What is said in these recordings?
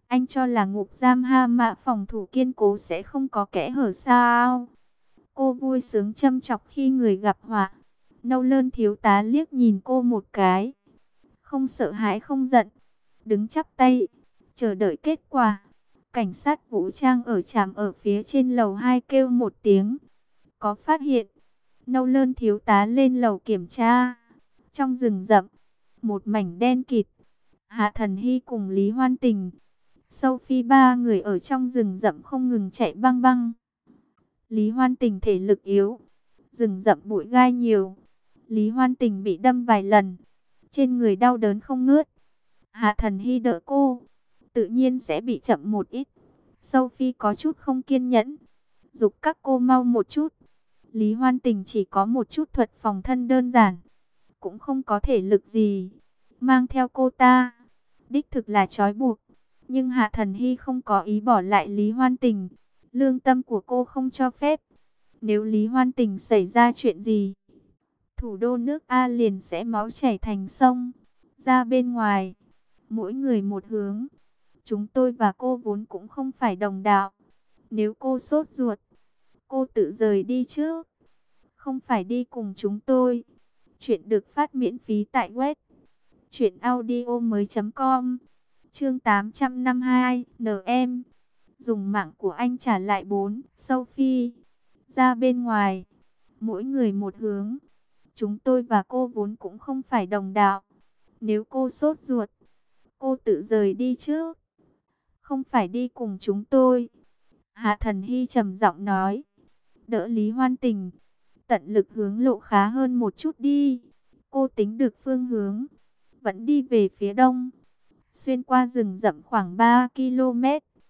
Anh cho là ngục giam Ha Mã phòng thủ kiên cố sẽ không có kẽ hở sao? Cô vui sướng châm chọc khi người gặp họa. Nâu Lơn thiếu tá liếc nhìn cô một cái. Không sợ hãi không giận. Đứng chắp tay. Chờ đợi kết quả. Cảnh sát vũ trang ở trạm ở phía trên lầu 2 kêu một tiếng. Có phát hiện. Nâu Lơn thiếu tá lên lầu kiểm tra. Trong rừng rậm. Một mảnh đen kịt. Hạ Thần Hy cùng Lý Hoan Tình, Sophie ba người ở trong rừng rậm không ngừng chạy băng băng. Lý Hoan Tình thể lực yếu, rừng rậm bụi gai nhiều. Lý Hoan Tình bị đâm vài lần, trên người đau đớn không ngớt. Hạ Thần Hy đỡ cô, tự nhiên sẽ bị chậm một ít. Sophie có chút không kiên nhẫn, giục các cô mau một chút. Lý Hoan Tình chỉ có một chút thuật phòng thân đơn giản, cũng không có thể lực gì. Mang theo cô ta, đích thực là trói buộc. Nhưng Hạ Thần Hy không có ý bỏ lại Lý Hoan Tình. Lương tâm của cô không cho phép. Nếu Lý Hoan Tình xảy ra chuyện gì, thủ đô nước A liền sẽ máu chảy thành sông. Ra bên ngoài, mỗi người một hướng. Chúng tôi và cô vốn cũng không phải đồng đạo. Nếu cô sốt ruột, cô tự rời đi trước. Không phải đi cùng chúng tôi. Chuyện được phát miễn phí tại web truyệnaudiomoi.com. Chương 852, NM. Dùng mạng của anh trả lại 4. Sophie. Ra bên ngoài, mỗi người một hướng. Chúng tôi và cô vốn cũng không phải đồng đạo. Nếu cô sốt ruột, cô tự rời đi trước. Không phải đi cùng chúng tôi. Hạ Thần Hy trầm giọng nói. Đỡ Lý Hoan Tình, tận lực hướng lộ khá hơn một chút đi. Cô tính được phương hướng, vẫn đi về phía đông, xuyên qua rừng rậm khoảng 3 km.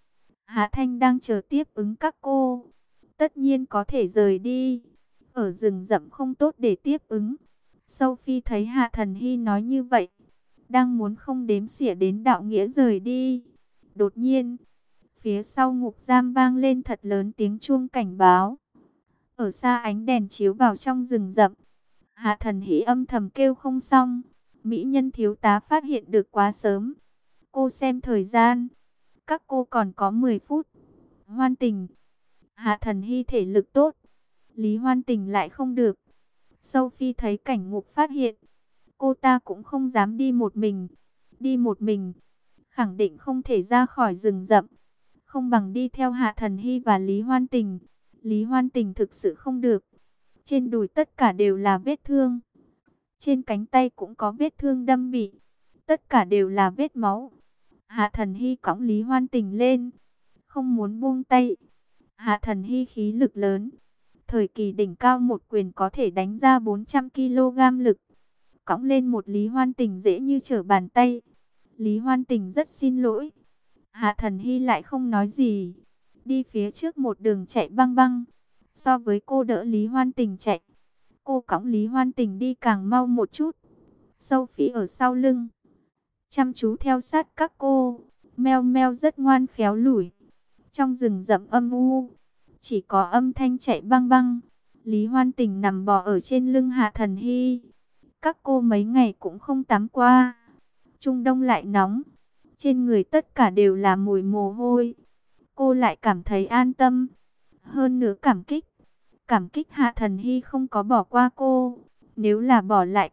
Hạ Thanh đang chờ tiếp ứng các cô. Tất nhiên có thể rời đi. Ở rừng rậm không tốt để tiếp ứng. Sophie thấy Hạ Thần Hy nói như vậy, đang muốn không đếm xỉa đến đạo nghĩa rời đi. Đột nhiên, phía sau ngục giam vang lên thật lớn tiếng chuông cảnh báo. Ở xa ánh đèn chiếu vào trong rừng rậm. Hạ Thần Hy âm thầm kêu không xong. Mỹ nhân thiếu tá phát hiện được quá sớm. Cô xem thời gian, các cô còn có 10 phút. Hoan Tình, Hạ Thần Hy thể lực tốt, Lý Hoan Tình lại không được. Sophie thấy cảnh ngục phát hiện, cô ta cũng không dám đi một mình. Đi một mình, khẳng định không thể ra khỏi rừng rậm. Không bằng đi theo Hạ Thần Hy và Lý Hoan Tình. Lý Hoan Tình thực sự không được. Trên đùi tất cả đều là vết thương. Trên cánh tay cũng có vết thương đâm bị. Tất cả đều là vết máu. Hạ Thần Hy cõng Lý Hoan Tình lên, không muốn buông tay. Hạ Thần Hy khí lực lớn. Thời kỳ đỉnh cao một quyền có thể đánh ra 400 kg lực. Cõng lên một Lý Hoan Tình dễ như trở bàn tay. Lý Hoan Tình rất xin lỗi. Hạ Thần Hy lại không nói gì. Đi phía trước một đường chạy băng băng. So với cô đỡ Lý Hoan Tình chạy, cô cõng Lý Hoan Tình đi càng mau một chút. Sophie ở sau lưng, chăm chú theo sát các cô. Meo meo rất ngoan khéo lủi. Trong rừng rậm âm u, chỉ có âm thanh chạy băng băng. Lý Hoan Tình nằm bò ở trên lưng Hạ Thần Hy. Các cô mấy ngày cũng không tắm qua. Trung đông lại nóng, trên người tất cả đều là mùi mồ hôi. Cô lại cảm thấy an tâm, hơn nữa cảm kích. Cảm kích Hạ Thần Hy không có bỏ qua cô. Nếu là bỏ lại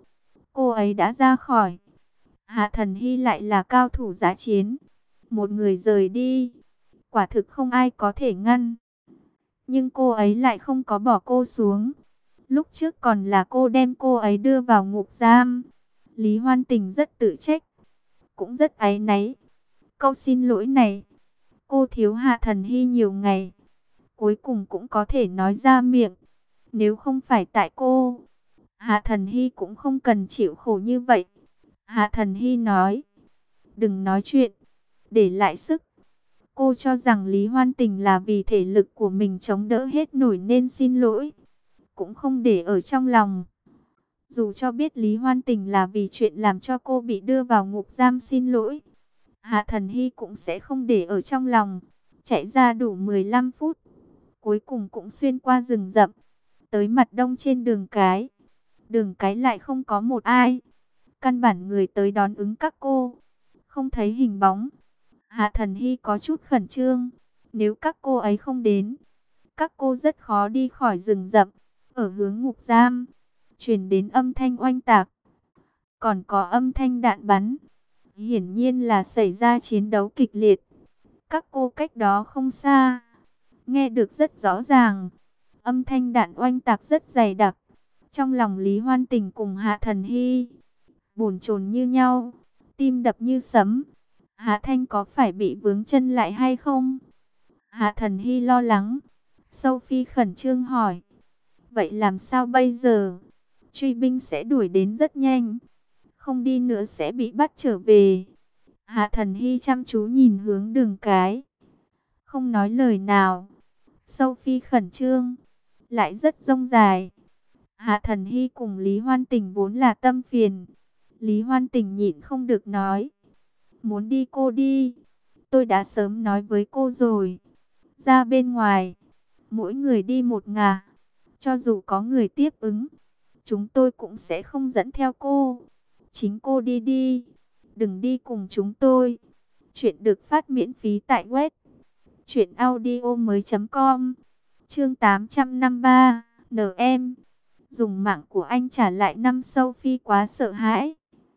cô ấy đã ra khỏi. Hạ Thần Hy lại là cao thủ giá chiến. Một người rời đi, quả thực không ai có thể ngăn. Nhưng cô ấy lại không có bỏ cô xuống. Lúc trước còn là cô đem cô ấy đưa vào ngục giam. Lý Hoan Tình rất tự trách, cũng rất áy náy. Câu xin lỗi này, cô thiếu Hạ Thần Hy nhiều ngày, cuối cùng cũng có thể nói ra miệng. Nếu không phải tại cô, Hạ Thần Hy cũng không cần chịu khổ như vậy. Hạ Thần Hy nói, đừng nói chuyện, để lại sức. Cô cho rằng Lý Hoan Tình là vì thể lực của mình chống đỡ hết nổi nên xin lỗi, cũng không để ở trong lòng. Dù cho biết Lý Hoan Tình là vì chuyện làm cho cô bị đưa vào ngục giam xin lỗi, Hạ Thần Hy cũng sẽ không để ở trong lòng. Chạy ra đủ 15 phút, cuối cùng cũng xuyên qua rừng rậm, tới mặt đông trên đường cái. Đường cái lại không có một ai. Căn bản người tới đón ứng các cô không thấy hình bóng. Hạ Thần Hy có chút khẩn trương. Nếu các cô ấy không đến, các cô rất khó đi khỏi rừng rậm. Ở hướng ngục giam, truyền đến âm thanh oanh tạc, còn có âm thanh đạn bắn. Hiển nhiên là xảy ra chiến đấu kịch liệt. Các cô cách đó không xa, nghe được rất rõ ràng. Âm thanh đạn oanh tạc rất dày đặc. Trong lòng Lý Hoan Tình cùng Hạ Thần Hy bồn chồn như nhau, tim đập như sấm. Hạ Thanh có phải bị vướng chân lại hay không? Hạ Thần Hy lo lắng. Sophie khẩn trương hỏi. Vậy làm sao bây giờ? Truy binh sẽ đuổi đến rất nhanh. Không đi nữa sẽ bị bắt trở về. Hạ Thần Hy chăm chú nhìn hướng Đường Cái, không nói lời nào. Sophie khẩn trương, lại rất rông dài. Hạ Thần Hy cùng Lý Hoan Tình vốn là tâm phiền. Lý Hoan Tình nhịn không được nói. Muốn đi cô đi. Tôi đã sớm nói với cô rồi. Ra bên ngoài, mỗi người đi một ngả. Cho dù có người tiếp ứng, chúng tôi cũng sẽ không dẫn theo cô. Chính cô đi đi, đừng đi cùng chúng tôi. Chuyện được phát miễn phí tại web truyệnaudiomoi.com. Chương 853, NM. Dùng mạng của anh trả lại năm. Sophie quá sợ hãi.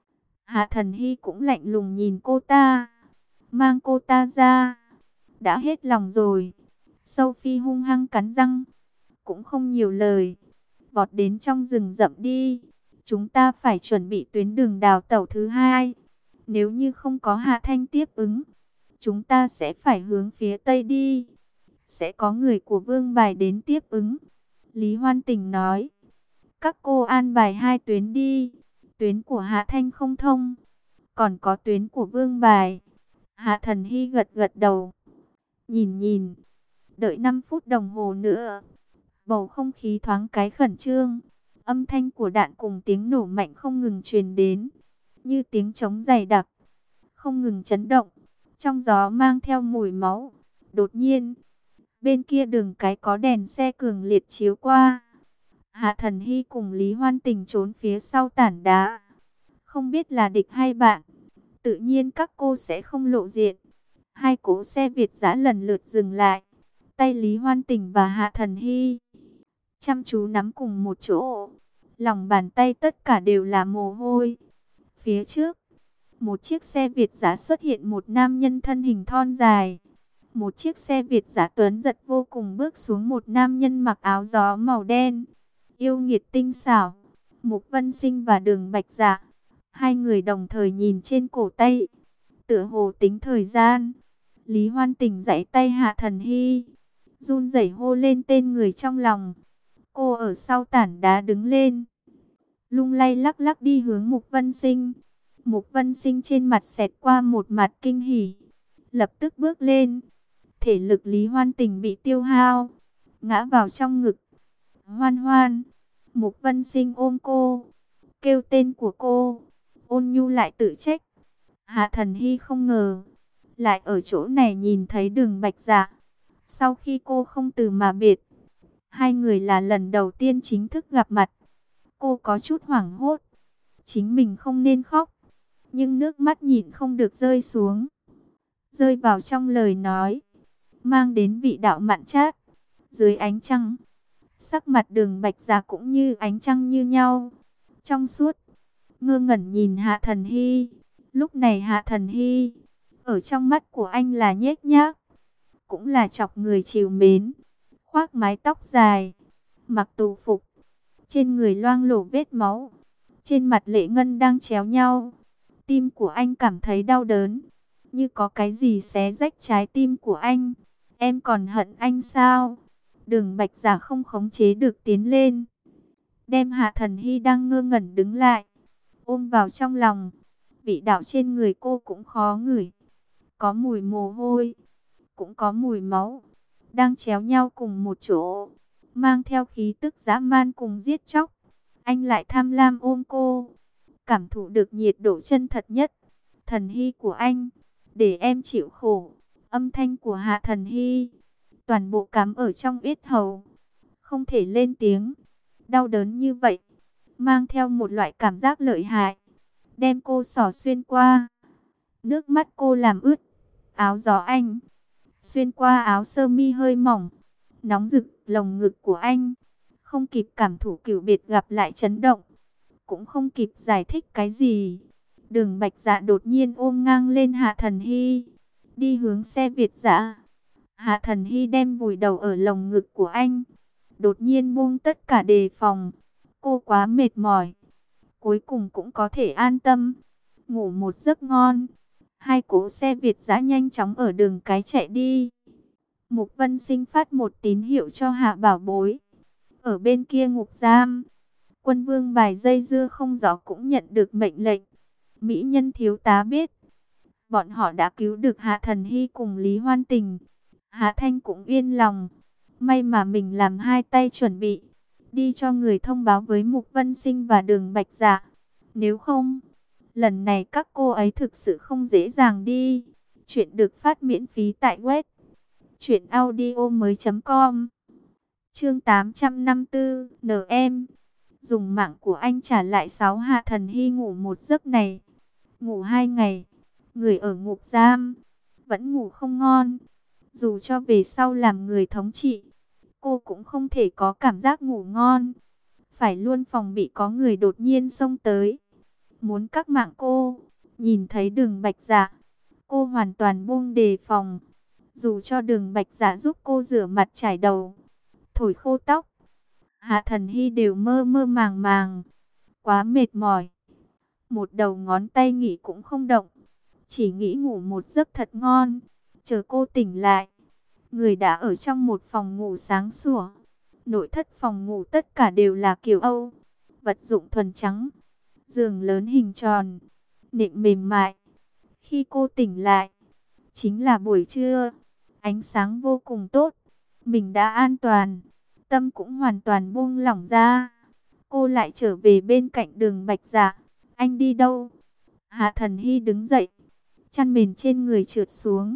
Hạ Thần Hy cũng lạnh lùng nhìn cô ta. Mang cô ta ra. Đã hết lòng rồi. Sophie hung hăng cắn răng, cũng không nhiều lời, vọt đến trong rừng rậm đi. Chúng ta phải chuẩn bị tuyến đường đào tẩu thứ hai. Nếu như không có Hạ Thanh tiếp ứng, chúng ta sẽ phải hướng phía tây đi. Sẽ có người của Vương Bài đến tiếp ứng. Lý Hoan Tình nói. Các cô an bài hai tuyến đi. Tuyến của Hạ Thanh không thông, còn có tuyến của Vương Bài. Hạ Thần Hy gật gật đầu. Nhìn, đợi 5 phút đồng hồ nữa. Bầu không khí thoáng cái khẩn trương. Âm thanh của đạn cùng tiếng nổ mạnh không ngừng truyền đến, như tiếng trống dày đặc, không ngừng chấn động. Trong gió mang theo mùi máu. Đột nhiên, bên kia Đường Cái có đèn xe cường liệt chiếu qua. Hạ Thần Hy cùng Lý Hoan Tình trốn phía sau tảng đá. Không biết là địch hay bạn, tự nhiên các cô sẽ không lộ diện. Hai cỗ xe Việt dã lần lượt dừng lại. Tay Lý Hoan Tình và Hạ Thần Hy chăm chú nắm cùng một chỗ. Lòng bàn tay tất cả đều là mồ hôi. Phía trước, một chiếc xe Việt dã xuất hiện một nam nhân thân hình thon dài. Một chiếc xe Việt dã tuấn giật vô cùng bước xuống một nam nhân mặc áo gió màu đen. Yêu nghiệt tinh xảo, Mục Vân Sinh và Đường Bạch Dạ. Hai người đồng thời nhìn trên cổ tay, tựa hồ tính thời gian. Lý Hoan Tình giãy tay Hạ Thần Hy, run rẩy hô lên tên người trong lòng. Cô ở sau tảng đá đứng lên, lung lay lắc lắc đi hướng Mục Vân Sinh. Mục Vân Sinh trên mặt xẹt qua một mặt kinh hỉ, lập tức bước lên. Thể lực Lý Hoan Tình bị tiêu hao, ngã vào trong ngực. Hoan Hoan. Mục Vân Sinh ôm cô, kêu tên của cô. Ôn nhu lại tự trách. Hạ Thần Hy không ngờ lại ở chỗ này nhìn thấy Đường Bạch Dạ. Sau khi cô không từ mà biệt, hai người là lần đầu tiên chính thức gặp mặt. Cô có chút hoảng hốt, chính mình không nên khóc, nhưng nước mắt nhịn không được rơi xuống, rơi vào trong lời nói, mang đến vị đạo mặn chát. Dưới ánh trăng, sắc mặt Đường Bạch Dạ cũng như ánh trăng như nhau, trong suốt. Ngơ ngẩn nhìn Hạ Thần Hy. Lúc này Hạ Thần Hy, ở trong mắt của anh là nhếch nhác, cũng là chọc người trìu mến. Khoác mái tóc dài, mặc tù phục, trên người loang lổ vết máu, trên mặt lệ ngân đang chéo nhau. Tim của anh cảm thấy đau đớn, như có cái gì xé rách trái tim của anh. Em còn hận anh sao? Đường Bạch Dạ không khống chế được tiến lên, đem Hạ Thần Hy đang ngơ ngẩn đứng lại, ôm vào trong lòng. Vị đạo trên người cô cũng khó ngửi, có mùi mồ hôi, cũng có mùi máu, đang chéo nhau cùng một chỗ, mang theo khí tức dã man cùng giết chóc. Anh lại tham lam ôm cô, cảm thụ được nhiệt độ chân thật nhất. Thần Hy của anh, để em chịu khổ. Âm thanh của Hạ Thần Hy toàn bộ cắm ở trong yết hầu, không thể lên tiếng. Đau đớn như vậy, mang theo một loại cảm giác lợi hại, đem cô xỏ xuyên qua. Nước mắt cô làm ướt áo gió anh, xuyên qua áo sơ mi hơi mỏng, nóng rực lồng ngực của anh. Không kịp cảm thụ cửu biệt gặp lại chấn động, cũng không kịp giải thích cái gì. Đường Bạch Dạ đột nhiên ôm ngang lên Hạ Thần Hy, đi hướng xe Việt dã. Hạ Thần Hy đem vùi đầu ở lồng ngực của anh, đột nhiên buông tất cả đề phòng. Cô quá mệt mỏi, cuối cùng cũng có thể an tâm, ngủ một giấc ngon. Hai cỗ xe Việt dã nhanh chóng ở đường cái chạy đi. Mục Vân Sinh phát một tín hiệu cho Hạ Bảo Bối. Ở bên kia ngục giam, Quân Vương Bài dây dưa không rõ cũng nhận được mệnh lệnh. Mỹ nhân thiếu tá biết, bọn họ đã cứu được Hạ Thần Hy cùng Lý Hoan Tình. Hạ Thanh cũng yên lòng. May mà mình làm hai tay chuẩn bị, đi cho người thông báo với Mục Vân Sinh và Đường Bạch Dạ. Nếu không, lần này các cô ấy thực sự không dễ dàng đi. Chuyện được phát miễn phí tại web truyệnaudiomoi.com. Chương 854, NM. Dùng mạng của anh trả lại 6. Hạ Thần Hy ngủ một giấc này, ngủ 2 ngày, người ở ngục giam vẫn ngủ không ngon. Dù cho về sau làm người thống trị, cô cũng không thể có cảm giác ngủ ngon, phải luôn phòng bị có người đột nhiên xông tới, muốn các mạng cô. Nhìn thấy Đường Bạch Dạ, cô hoàn toàn buông đề phòng. Dù cho Đường Bạch Dạ giúp cô rửa mặt chải đầu, thổi khô tóc, Hạ Thần Hy đều mơ mơ màng màng, quá mệt mỏi. Một đầu ngón tay nghỉ cũng không động, chỉ nghĩ ngủ một giấc thật ngon. Chờ cô tỉnh lại, người đã ở trong một phòng ngủ sáng sủa. Nội thất phòng ngủ tất cả đều là kiểu Âu, vật dụng thuần trắng, giường lớn hình tròn, nệm mềm mại. Khi cô tỉnh lại, chính là buổi trưa, ánh sáng vô cùng tốt, mình đã an toàn, tâm cũng hoàn toàn buông lỏng ra. Cô lại trở về bên cạnh Đường Bạch Dạ. Anh đi đâu? Hạ Thần Hy đứng dậy, chăn mền trên người trượt xuống.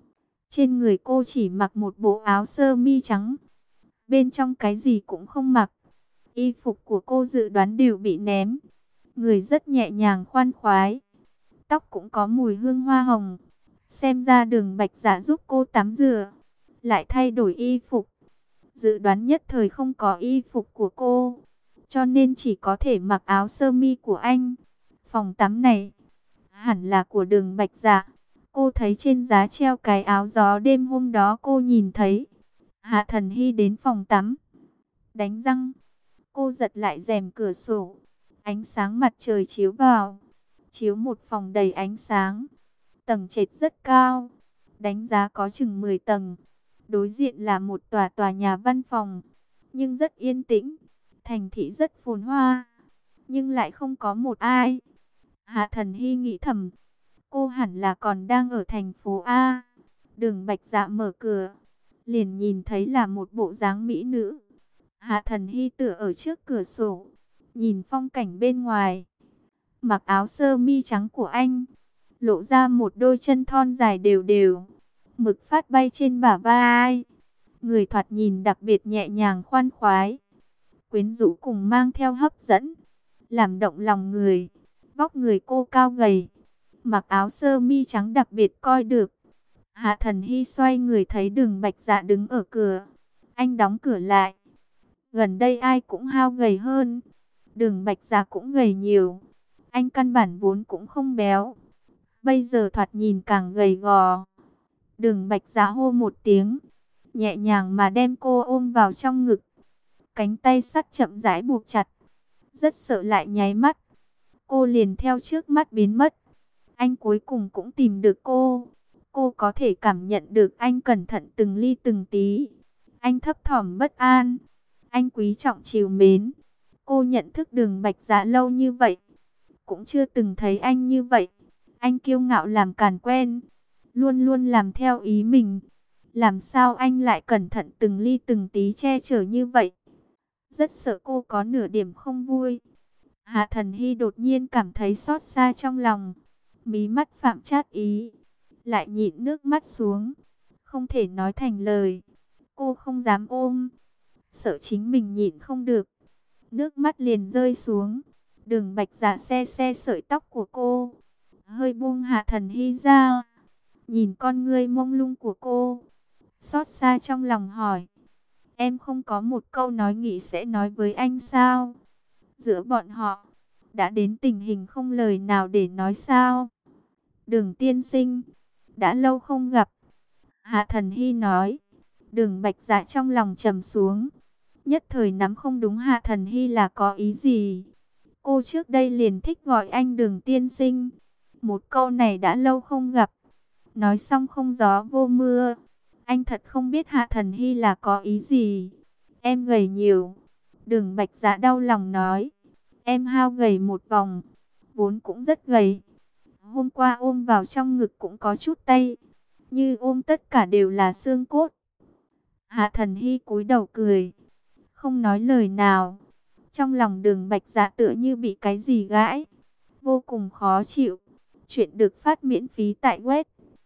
Trên người cô chỉ mặc một bộ áo sơ mi trắng, bên trong cái gì cũng không mặc. Y phục của cô dự đoán đều bị ném. Người rất nhẹ nhàng khoan khoái, tóc cũng có mùi hương hoa hồng. Xem ra Đường Bạch Dạ giúp cô tắm rửa, lại thay đổi y phục. Dự đoán nhất thời không có y phục của cô, cho nên chỉ có thể mặc áo sơ mi của anh. Phòng tắm này hẳn là của Đường Bạch Dạ. Cô thấy trên giá treo cái áo gió đêm hôm đó cô nhìn thấy. Hạ Thần Hy đến phòng tắm, đánh răng. Cô giật lại rèm cửa sổ. Ánh sáng mặt trời chiếu vào, chiếu một phòng đầy ánh sáng. Tầng trệt rất cao, đánh giá có chừng 10 tầng. Đối diện là một tòa nhà văn phòng, nhưng rất yên tĩnh. Thành thị rất phồn hoa, nhưng lại không có một ai. Hạ Thần Hy nghĩ thầm, cô hẳn là còn đang ở thành phố A. Đường Bạch Dạ mở cửa, liền nhìn thấy là một bộ dáng mỹ nữ. Hạ Thần Hy tựa ở trước cửa sổ, nhìn phong cảnh bên ngoài. Mặc áo sơ mi trắng của anh, lộ ra một đôi chân thon dài đều đều, mực phát bay trên bả vai. Người thoạt nhìn đặc biệt nhẹ nhàng khoan khoái, quyến rũ cùng mang theo hấp dẫn, làm động lòng người. Vóc người cô cao gầy, mặc áo sơ mi trắng đặc biệt coi được. Hạ Thần Hy xoay người thấy Đường Bạch Dạ đứng ở cửa. Anh đóng cửa lại. Gần đây ai cũng hao gầy hơn, Đường Bạch Dạ cũng gầy nhiều. Anh căn bản vốn cũng không béo, bây giờ thoạt nhìn càng gầy gò. Đường Bạch Dạ hô một tiếng, nhẹ nhàng mà đem cô ôm vào trong ngực. Cánh tay sắt chậm rãi buộc chặt, rất sợ lại nháy mắt, cô liền theo trước mắt biến mất. Anh cuối cùng cũng tìm được cô. Cô có thể cảm nhận được anh cẩn thận từng ly từng tí. Anh thấp thỏm bất an, anh quý trọng trìu mến. Cô nhận thức Đường Bạch Dạ lâu như vậy, cũng chưa từng thấy anh như vậy. Anh kiêu ngạo làm càn quen, luôn luôn làm theo ý mình. Làm sao anh lại cẩn thận từng ly từng tí che chở như vậy? Rất sợ cô có nửa điểm không vui. Hạ Thần Hy đột nhiên cảm thấy xót xa trong lòng, mí mắt phạm chát ý, lại nhịn nước mắt xuống, không thể nói thành lời. Cô không dám ôm, sợ chính mình nhịn không được, nước mắt liền rơi xuống. Đường Bạch Dạ xe sợi tóc của cô, hơi buông Hạ Thần Hy ra, nhìn con ngươi mông lung của cô, xót xa trong lòng hỏi, em không có một câu nói nghĩ sẽ nói với anh sao? Giữa bọn họ, đã đến tình hình không lời nào để nói sao? Đường tiên sinh, đã lâu không gặp. Hạ Thần Hy nói. Đường Bạch Dạ trong lòng trầm xuống, nhất thời nắm không đúng Hạ Thần Hy là có ý gì. Cô trước đây liền thích gọi anh Đường tiên sinh. Một câu này đã lâu không gặp, nói xong không gió vô mưa. Anh thật không biết Hạ Thần Hy là có ý gì. Em gầy nhiều. Đường Bạch Dạ đau lòng nói. Em hao gầy một vòng, vốn cũng rất gầy. Hôm qua ôm vào trong ngực cũng có chút tay, như ôm tất cả đều là xương cốt. Hạ Thần Hy cúi đầu cười, không nói lời nào. Trong lòng Đường Bạch Dạ tựa như bị cái gì gãi, vô cùng khó chịu. Chuyện được phát miễn phí tại web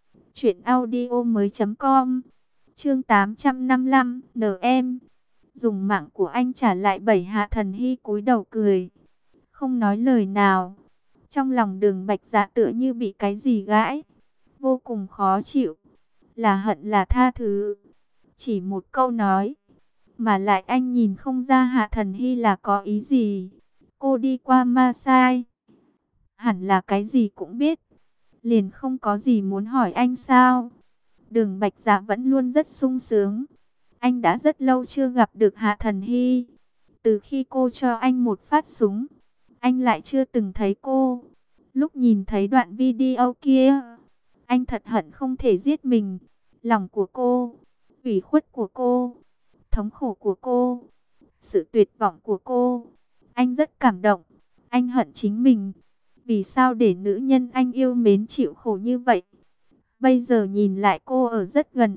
truyệnaudiomoi.com. Chương 855, NM. Dùng mạng của anh trả lại 7. Hạ Thần Hy cúi đầu cười, không nói lời nào. Trong lòng Đường Bạch Dạ tựa như bị cái gì gãi, vô cùng khó chịu. Là hận là tha thứ, chỉ một câu nói, mà lại anh nhìn không ra Hạ Thần Hy là có ý gì. Cô đi qua ma sai, hẳn là cái gì cũng biết, liền không có gì muốn hỏi anh sao? Đường Bạch Dạ vẫn luôn rất sung sướng. Anh đã rất lâu chưa gặp được Hạ Thần Hy. Từ khi cô cho anh một phát súng, anh lại chưa từng thấy cô. Lúc nhìn thấy đoạn video kia, anh thật hận không thể giết mình. Lòng của cô, ủy khuất của cô, thống khổ của cô, sự tuyệt vọng của cô, anh rất cảm động. Anh hận chính mình, vì sao để nữ nhân anh yêu mến chịu khổ như vậy. Bây giờ nhìn lại cô ở rất gần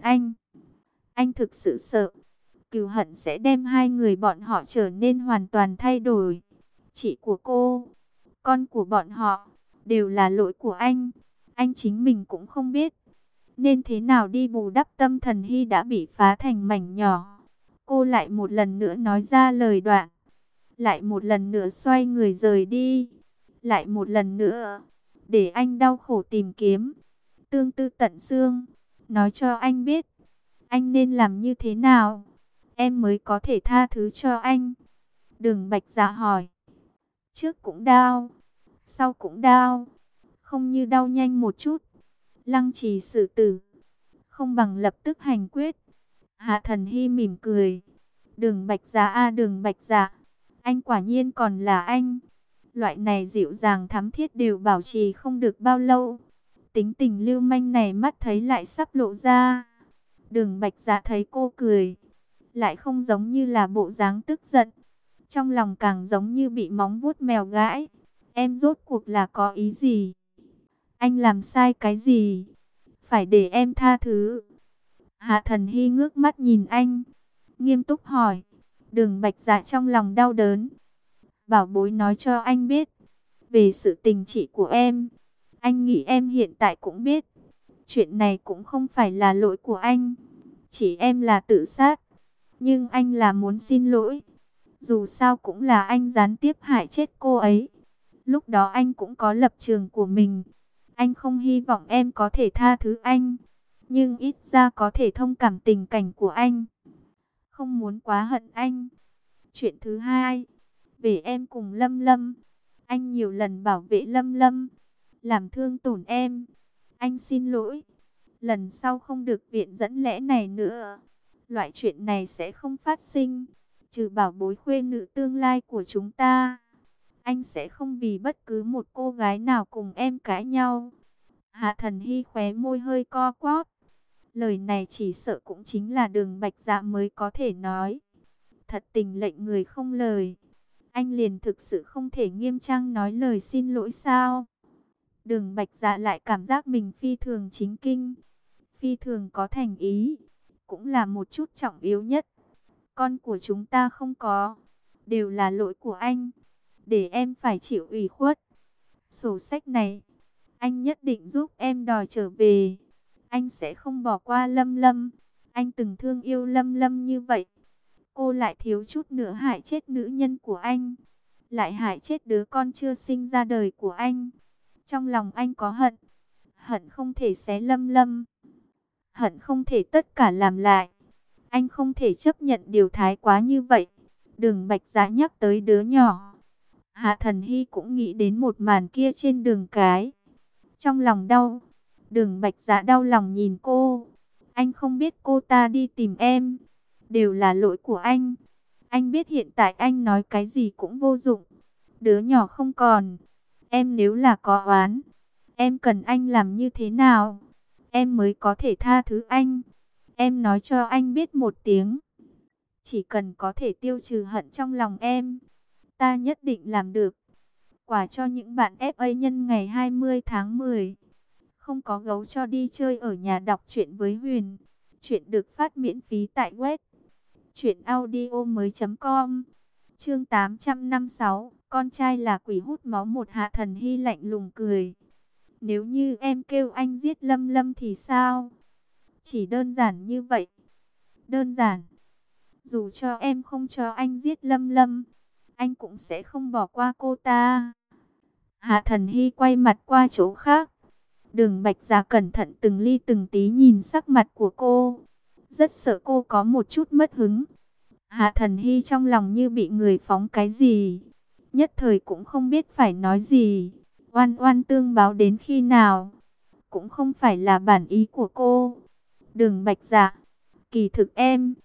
anh thực sự sợ cừu hận sẽ đem hai người bọn họ trở nên hoàn toàn thay đổi. Chị của cô, con của bọn họ, đều là lỗi của anh chính mình cũng không biết nên thế nào đi bù đắp. Tâm Thần Hy đã bị phá thành mảnh nhỏ. Cô lại một lần nữa nói ra lời đoạn, lại một lần nữa xoay người rời đi, lại một lần nữa để anh đau khổ tìm kiếm, tương tư tận xương, nói cho anh biết anh nên làm như thế nào, em mới có thể tha thứ cho anh. Đường Bạch Dạ hỏi, trước cũng đau, sau cũng đau, không như đau nhanh một chút, lăng trì xử tử, không bằng lập tức hành quyết. Hạ Thần Hy mỉm cười. Đường Bạch Dạ a Đường Bạch Dạ, anh quả nhiên còn là anh. Loại này dịu dàng thắm thiết đều bảo trì không được bao lâu. Tính tình lưu manh này mắt thấy lại sắp lộ ra. Đường Bạch Dạ thấy cô cười, lại không giống như là bộ dáng tức giận, trong lòng càng giống như bị móng vuốt mèo gãi. Em rốt cuộc là có ý gì? Anh làm sai cái gì? Phải để em tha thứ? Hạ Thần Hy ngước mắt nhìn anh, nghiêm túc hỏi. Đường Bạch Dạ trong lòng đau đớn. Bảo bối nói cho anh biết về sự tình chị của em. Anh nghĩ em hiện tại cũng biết. Chuyện này cũng không phải là lỗi của anh. Chỉ em là tự sát. Nhưng anh là muốn xin lỗi. Dù sao cũng là anh gián tiếp hại chết cô ấy. Lúc đó anh cũng có lập trường của mình. Anh không hy vọng em có thể tha thứ anh, nhưng ít ra có thể thông cảm tình cảnh của anh. Không muốn quá hận anh. Chuyện thứ hai, về em cùng Lâm Lâm. Anh nhiều lần bảo vệ Lâm Lâm, làm thương tổn em. Anh xin lỗi. Lần sau không được viện dẫn lẽ này nữa. Loại chuyện này sẽ không phát sinh. Trừ bảo bối khuê nữ tương lai của chúng ta, anh sẽ không vì bất cứ một cô gái nào cùng em cãi nhau. Hạ Thần Hy khóe môi hơi co quắp. Lời này chỉ sợ cũng chính là Đường Bạch Dạ mới có thể nói. Thật tình lệnh người không lời. Anh liền thực sự không thể nghiêm trang nói lời xin lỗi sao? Đường Bạch Dạ lại cảm giác mình phi thường chính kinh, phi thường có thành ý, cũng là một chút trọng yếu nhất. Con của chúng ta không có, đều là lỗi của anh, để em phải chịu ủy khuất. Sổ sách này, anh nhất định giúp em đòi trở về. Anh sẽ không bỏ qua Lâm Lâm. Anh từng thương yêu Lâm Lâm như vậy. Cô lại thiếu chút nữa hại chết nữ nhân của anh, lại hại chết đứa con chưa sinh ra đời của anh. Trong lòng anh có hận. hận không thể xé Lâm Lâm, hận không thể tất cả làm lại. Anh không thể chấp nhận điều thái quá như vậy. Đường Bạch Dạ nhắc tới đứa nhỏ, Hạ Thần Hy cũng nghĩ đến một màn kia trên đường cái. Trong lòng đau, Đường Bạch Dạ đau lòng nhìn cô. Anh không biết cô ta đi tìm em, đều là lỗi của anh. Anh biết hiện tại anh nói cái gì cũng vô dụng. Đứa nhỏ không còn, em nếu là có oán, em cần anh làm như thế nào, em mới có thể tha thứ anh. Em nói cho anh biết một tiếng, chỉ cần có thể tiêu trừ hận trong lòng em, ta nhất định làm được. Quà cho những bạn FA nhân ngày 20 tháng 10. Không có gấu cho đi chơi ở nhà đọc truyện với Huyền. Chuyện được phát miễn phí tại web truyệnaudiomoi.com. Chương 856, con trai là quỷ hút máu một. Hạ Thần Hy lạnh lùng cười. Nếu như em kêu anh giết Lâm Lâm thì sao? Chỉ đơn giản như vậy. Đơn giản. Dù cho em không cho anh giết Lâm Lâm, anh cũng sẽ không bỏ qua cô ta. Hạ Thần Hy quay mặt qua chỗ khác. Đường Bạch Dạ cẩn thận từng ly từng tí nhìn sắc mặt của cô. Rất sợ cô có một chút mất hứng. Hạ Thần Hy trong lòng như bị người phóng cái gì. Nhất thời cũng không biết phải nói gì. Oan oan tương báo đến khi nào. Cũng không phải là bản ý của cô. Đường Bạch Dạ, kỳ thực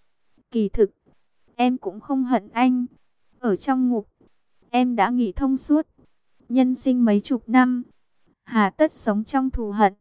em cũng không hận anh. Ở trong ngục, em đã nghĩ thông suốt. Nhân sinh mấy chục năm, hà tất sống trong thù hận.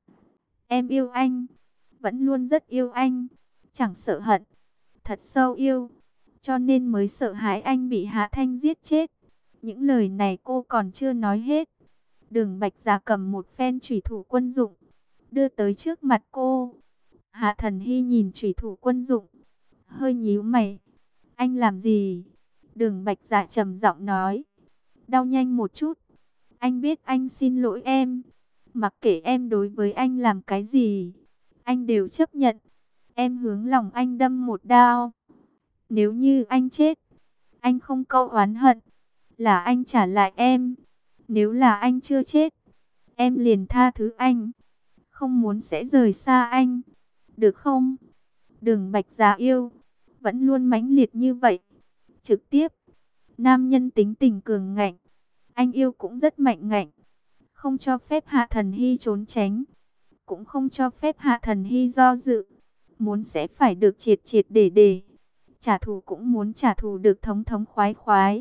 Em yêu anh, vẫn luôn rất yêu anh, chẳng sợ hận, thật sâu yêu. Cho nên mới sợ hãi anh bị Hạ Thanh giết chết. Những lời này cô còn chưa nói hết. Đường Bạch Dạ cầm một phen chủy thủ quân dụng, đưa tới trước mặt cô. Hạ Thần Hy nhìn chủy thủ quân dụng, hơi nhíu mày. Anh làm gì? Đường Bạch Dạ trầm giọng nói. Đau nhanh một chút. Anh biết anh xin lỗi em. Mặc kệ em đối với anh làm cái gì, anh đều chấp nhận. Em hướng lòng anh đâm một đao. Nếu như anh chết, anh không câu oán hận, là anh trả lại em. Nếu là anh chưa chết, em liền tha thứ anh. Không muốn sẽ rời xa anh, được không? Đường Bạch Dạ yêu, vẫn luôn mãnh liệt như vậy. Trực tiếp, nam nhân tính tình cường ngạnh. Anh yêu cũng rất mạnh ngạnh. Không cho phép Hạ Thần Hy trốn tránh, cũng không cho phép Hạ Thần Hy do dự. Muốn sẽ phải được triệt triệt để. Trả thù cũng muốn trả thù được thống thống khoái khoái.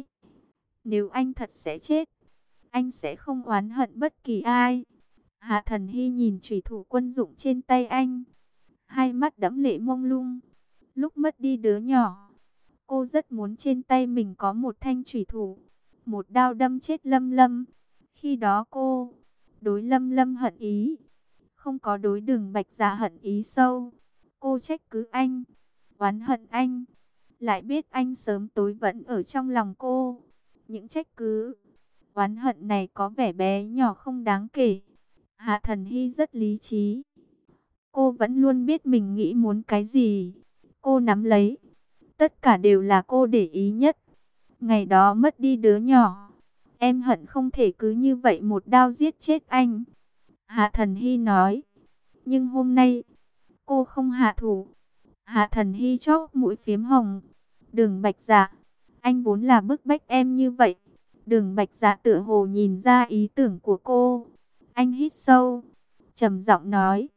Nếu anh thật sẽ chết, anh sẽ không oán hận bất kỳ ai. Hạ Thần Hy nhìn chủy thủ quân dụng trên tay anh, hai mắt đẫm lệ mông lung. Lúc mất đi đứa nhỏ, cô rất muốn trên tay mình có một thanh chủy thủ, một đao đâm chết Lâm Lâm. Khi đó cô đối Lâm Lâm hận ý, không có đối Đường Bạch Dạ hận ý sâu. Cô trách cứ anh, oán hận anh, lại biết anh sớm tối vẫn ở trong lòng cô. Những trách cứ, oán hận này có vẻ bé nhỏ không đáng kể. Hạ Thần Hy rất lý trí. Cô vẫn luôn biết mình nghĩ muốn cái gì. Cô nắm lấy. Tất cả đều là cô để ý nhất. Ngày đó mất đi đứa nhỏ, em hận không thể cứ như vậy một đao giết chết anh. Hạ Thần Hy nói. Nhưng hôm nay, cô không hạ thủ. Hạ Thần Hy chóp mũi phiếm hồng. Đường Bạch Dạ, anh vốn là bức bách em như vậy. Đường Bạch Dạ tựa hồ nhìn ra ý tưởng của cô. Anh hít sâu, trầm giọng nói.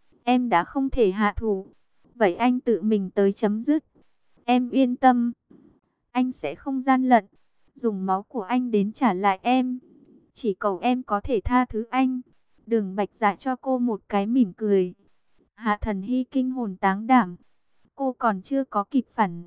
Em đã không thể hạ thủ, vậy anh tự mình tới chấm dứt. Em yên tâm, anh sẽ không gian lận, dùng máu của anh đến trả lại em. Chỉ cầu em có thể tha thứ anh. Đường Bạch Dạ cho cô một cái mỉm cười. Hạ Thần Hy kinh hồn táng đảm. Cô còn chưa có kịp phản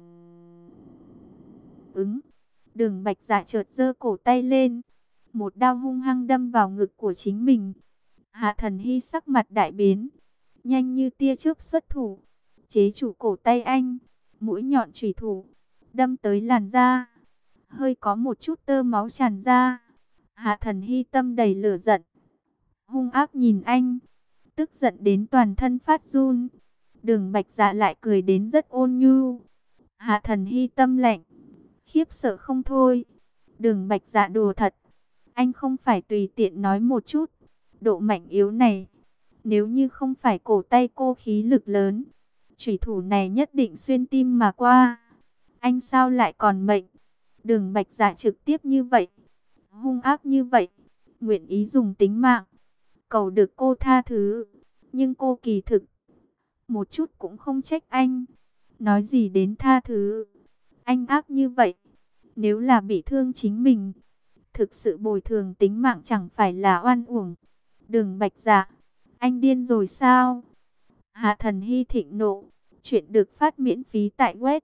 ứng, Đường Bạch Dạ chợt giơ cổ tay lên, một đao hung hăng đâm vào ngực của chính mình. Hạ Thần Hy sắc mặt đại biến, nhanh như tia chớp xuất thủ, chế trụ cổ tay anh. Mũi nhọn chủy thủ đâm tới làn da, hơi có một chút tơ máu tràn ra. Hạ Thần Hy tâm đầy lửa giận, hung ác nhìn anh, tức giận đến toàn thân phát run. Đường Bạch Dạ lại cười đến rất ôn nhu. Hạ Thần Hy tâm lạnh, khiếp sợ không thôi. Đường Bạch Dạ đùa thật, anh không phải tùy tiện nói một chút. Độ mạnh yếu này, Nếu như không phải cổ tay cô khí lực lớn, chủy thủ này nhất định xuyên tim mà qua. Anh sao lại còn mệnh? Đường Bạch Dạ trực tiếp như vậy, hung ác như vậy, nguyện ý dùng tính mạng, cầu được cô tha thứ. Nhưng cô kỳ thực, một chút cũng không trách anh. Nói gì đến tha thứ, anh ác như vậy, nếu là bị thương chính mình, thực sự bồi thường tính mạng chẳng phải là oan uổng. Đường Bạch Dạ, anh điên rồi sao? Hạ Thần Hy thịnh nộ. Chuyện được phát miễn phí tại web